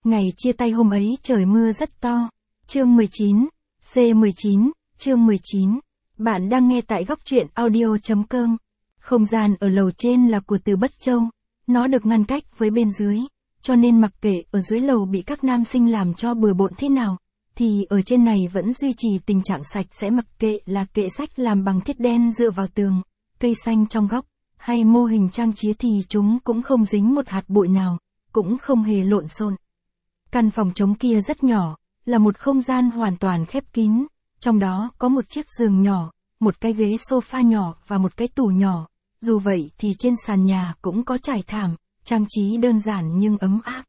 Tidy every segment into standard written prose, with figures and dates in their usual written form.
Ngày chia tay hôm ấy trời mưa rất to. Chương 19, C19, chương 19. Bạn đang nghe tại góc truyện audio.com. Không gian ở lầu trên là của Từ Bất Châu. Nó được ngăn cách với bên dưới. Cho nên mặc kệ ở dưới lầu bị các nam sinh làm cho bừa bộn thế nào, thì ở trên này vẫn duy trì tình trạng sạch sẽ, mặc kệ là kệ sách làm bằng thiết đen dựa vào tường, cây xanh trong góc, hay mô hình trang trí thì chúng cũng không dính một hạt bụi nào, cũng không hề lộn xộn. Căn phòng trống kia rất nhỏ, là một không gian hoàn toàn khép kín, trong đó có một chiếc giường nhỏ, một cái ghế sofa nhỏ và một cái tủ nhỏ. Dù vậy thì trên sàn nhà cũng có trải thảm, trang trí đơn giản nhưng ấm áp.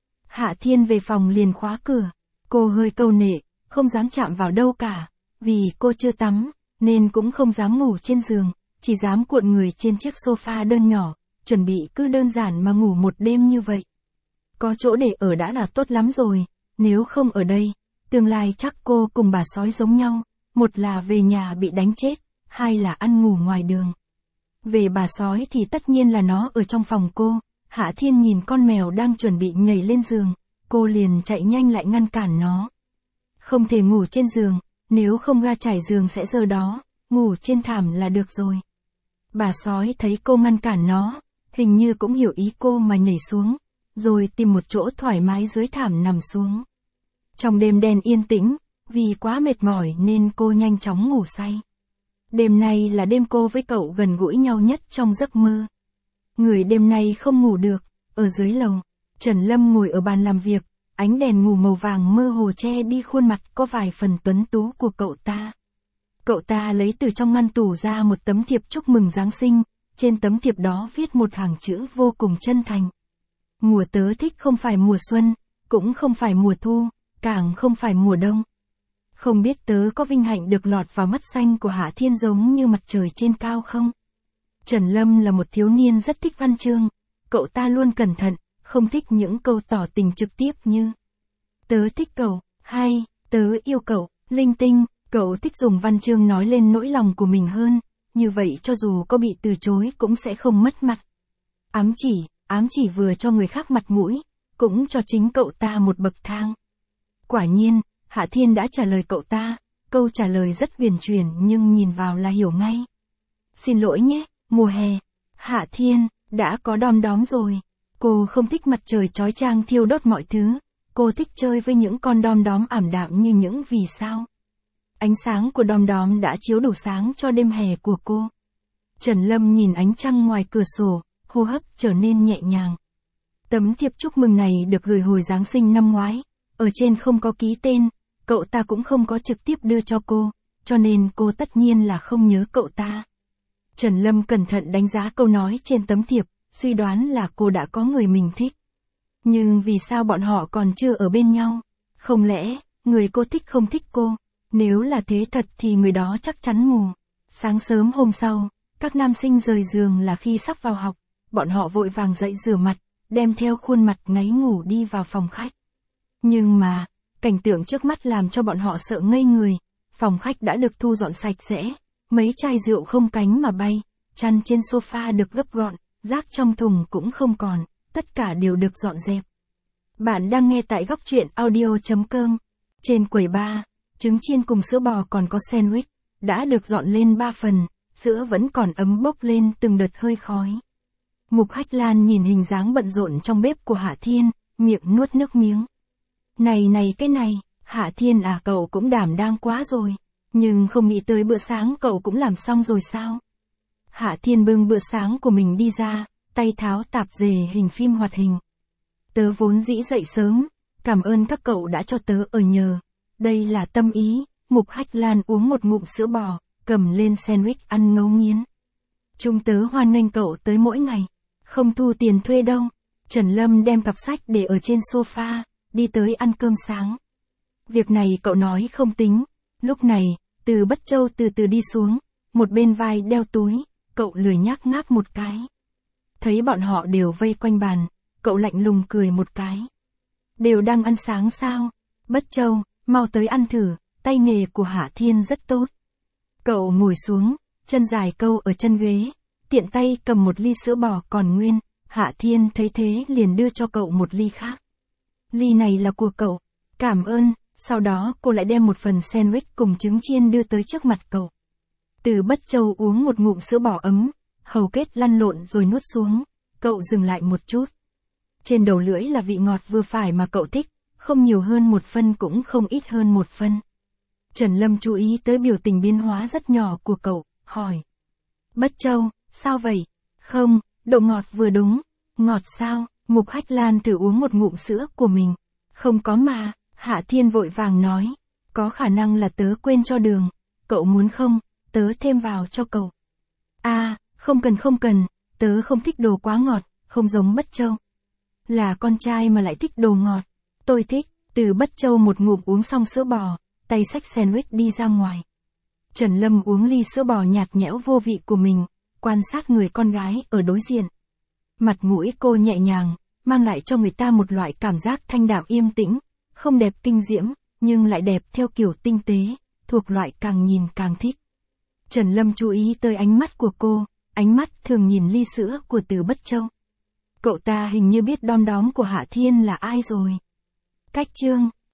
Hạ Thiên về phòng liền khóa cửa. Cô hơi câu nệ, không dám chạm vào đâu cả, vì cô chưa tắm, nên cũng không dám ngủ trên giường, chỉ dám cuộn người trên chiếc sofa đơn nhỏ, chuẩn bị cứ đơn giản mà ngủ một đêm như vậy. Có chỗ để ở đã là tốt lắm rồi, nếu không ở đây, tương lai chắc cô cùng bà sói giống nhau, một là về nhà bị đánh chết, hai là ăn ngủ ngoài đường. Về bà sói thì tất nhiên là nó ở trong phòng cô. Hạ Thiên nhìn con mèo đang chuẩn bị nhảy lên giường, cô liền chạy nhanh lại ngăn cản nó. Không thể ngủ trên giường, nếu không ga trải giường sẽ dơ đó, ngủ trên thảm là được rồi. Bà sói thấy cô ngăn cản nó, hình như cũng hiểu ý cô mà nhảy xuống, rồi tìm một chỗ thoải mái dưới thảm nằm xuống. Trong đêm đen yên tĩnh, vì quá mệt mỏi nên cô nhanh chóng ngủ say. Đêm nay là đêm cô với cậu gần gũi nhau nhất trong giấc mơ. Người đêm nay không ngủ được, ở dưới lầu, Trần Lâm ngồi ở bàn làm việc, ánh đèn ngủ màu vàng mơ hồ che đi khuôn mặt có vài phần tuấn tú của cậu ta. Cậu ta lấy từ trong ngăn tủ ra một tấm thiệp chúc mừng Giáng sinh, trên tấm thiệp đó viết một hàng chữ vô cùng chân thành. Mùa tớ thích không phải mùa xuân, cũng không phải mùa thu, càng không phải mùa đông. Không biết tớ có vinh hạnh được lọt vào mắt xanh của Hạ Thiên giống như mặt trời trên cao không? Trần Lâm là một thiếu niên rất thích văn chương, cậu ta luôn cẩn thận, không thích những câu tỏ tình trực tiếp như tớ thích cậu, hay tớ yêu cậu, linh tinh. Cậu thích dùng văn chương nói lên nỗi lòng của mình hơn, như vậy cho dù có bị từ chối cũng sẽ không mất mặt. Ám chỉ vừa cho người khác mặt mũi, cũng cho chính cậu ta một bậc thang. Quả nhiên, Hạ Thiên đã trả lời cậu ta, câu trả lời rất huyền chuyển nhưng nhìn vào là hiểu ngay. Xin lỗi nhé, mùa hè. Hạ Thiên, đã có đom đóm rồi. Cô không thích mặt trời chói chang thiêu đốt mọi thứ, cô thích chơi với những con đom đóm ảm đạm như những vì sao. Ánh sáng của đom đóm đã chiếu đủ sáng cho đêm hè của cô. Trần Lâm nhìn ánh trăng ngoài cửa sổ, hô hấp trở nên nhẹ nhàng. Tấm thiệp chúc mừng này được gửi hồi Giáng sinh năm ngoái, ở trên không có ký tên, cậu ta cũng không có trực tiếp đưa cho cô, cho nên cô tất nhiên là không nhớ cậu ta. Trần Lâm cẩn thận đánh giá câu nói trên tấm thiệp, suy đoán là cô đã có người mình thích. Nhưng vì sao bọn họ còn chưa ở bên nhau? Không lẽ, người cô thích không thích cô? Nếu là thế thật thì người đó chắc chắn mù. Sáng sớm hôm sau, các nam sinh rời giường là khi sắp vào học, bọn họ vội vàng dậy rửa mặt, đem theo khuôn mặt ngáy ngủ đi vào phòng khách. Nhưng mà, cảnh tượng trước mắt làm cho bọn họ sợ ngây người, phòng khách đã được thu dọn sạch sẽ, mấy chai rượu không cánh mà bay, chăn trên sofa được gấp gọn, rác trong thùng cũng không còn, tất cả đều được dọn dẹp. Bạn đang nghe tại góc truyện audio.com. Trên quầy bar, trứng chiên cùng sữa bò còn có sandwich, đã được dọn lên 3 phần, sữa vẫn còn ấm bốc lên từng đợt hơi khói. Mục Hách Lan nhìn hình dáng bận rộn trong bếp của Hạ Thiên, miệng nuốt nước miếng. Này cái này, Hạ Thiên à, cậu cũng đảm đang quá rồi, nhưng không nghĩ tới bữa sáng cậu cũng làm xong rồi sao? Hạ Thiên bưng bữa sáng của mình đi ra, tay tháo tạp dề hình phim hoạt hình. Tớ vốn dĩ dậy sớm, cảm ơn các cậu đã cho tớ ở nhờ. Đây là tâm ý. Mục Hách Lan uống một ngụm sữa bò, cầm lên sandwich ăn ngấu nghiến. Chúng tớ hoan nghênh cậu tới mỗi ngày, không thu tiền thuê đâu. Trần Lâm đem cặp sách để ở trên sofa, đi tới ăn cơm sáng. Việc này cậu nói không tính. Lúc này, Từ Bất Châu từ từ đi xuống, một bên vai đeo túi, cậu lười nhác ngáp một cái. Thấy bọn họ đều vây quanh bàn, cậu lạnh lùng cười một cái. Đều đang ăn sáng sao? Bất Châu, mau tới ăn thử, tay nghề của Hạ Thiên rất tốt. Cậu ngồi xuống, chân dài câu ở chân ghế, tiện tay cầm một ly sữa bò còn nguyên, Hạ Thiên thấy thế liền đưa cho cậu một ly khác. Ly này là của cậu. Cảm ơn. Sau đó cô lại đem một phần sandwich cùng trứng chiên đưa tới trước mặt cậu. Từ Bất Châu uống một ngụm sữa bò ấm, hầu kết lăn lộn rồi nuốt xuống. Cậu dừng lại một chút. Trên đầu lưỡi là vị ngọt vừa phải mà cậu thích, không nhiều hơn một phân cũng không ít hơn một phân. Trần Lâm chú ý tới biểu tình biến hóa rất nhỏ của cậu, hỏi. Bất Châu, sao vậy? Không, độ ngọt vừa đúng. Ngọt sao? Mục Hách Lan thử uống một ngụm sữa của mình. Không có mà, Hạ Thiên vội vàng nói. Có khả năng là tớ quên cho đường. Cậu muốn không? Tớ thêm vào cho cậu. À, không cần, tớ không thích đồ quá ngọt, không giống Bất Châu. Là con trai mà lại thích đồ ngọt. Tôi thích. Từ Bất Châu một ngụm uống xong sữa bò, tay xách sandwich đi ra ngoài. Trần Lâm uống ly sữa bò nhạt nhẽo vô vị của mình, quan sát người con gái ở đối diện. Mặt mũi cô nhẹ nhàng, mang lại cho người ta một loại cảm giác thanh đạm yên tĩnh, không đẹp kinh diễm, nhưng lại đẹp theo kiểu tinh tế, thuộc loại càng nhìn càng thích. Trần Lâm chú ý tới ánh mắt của cô, ánh mắt thường nhìn ly sữa của Từ Bất Châu. Cậu ta hình như biết đom đóm của Hạ Thiên là ai rồi. Cách chương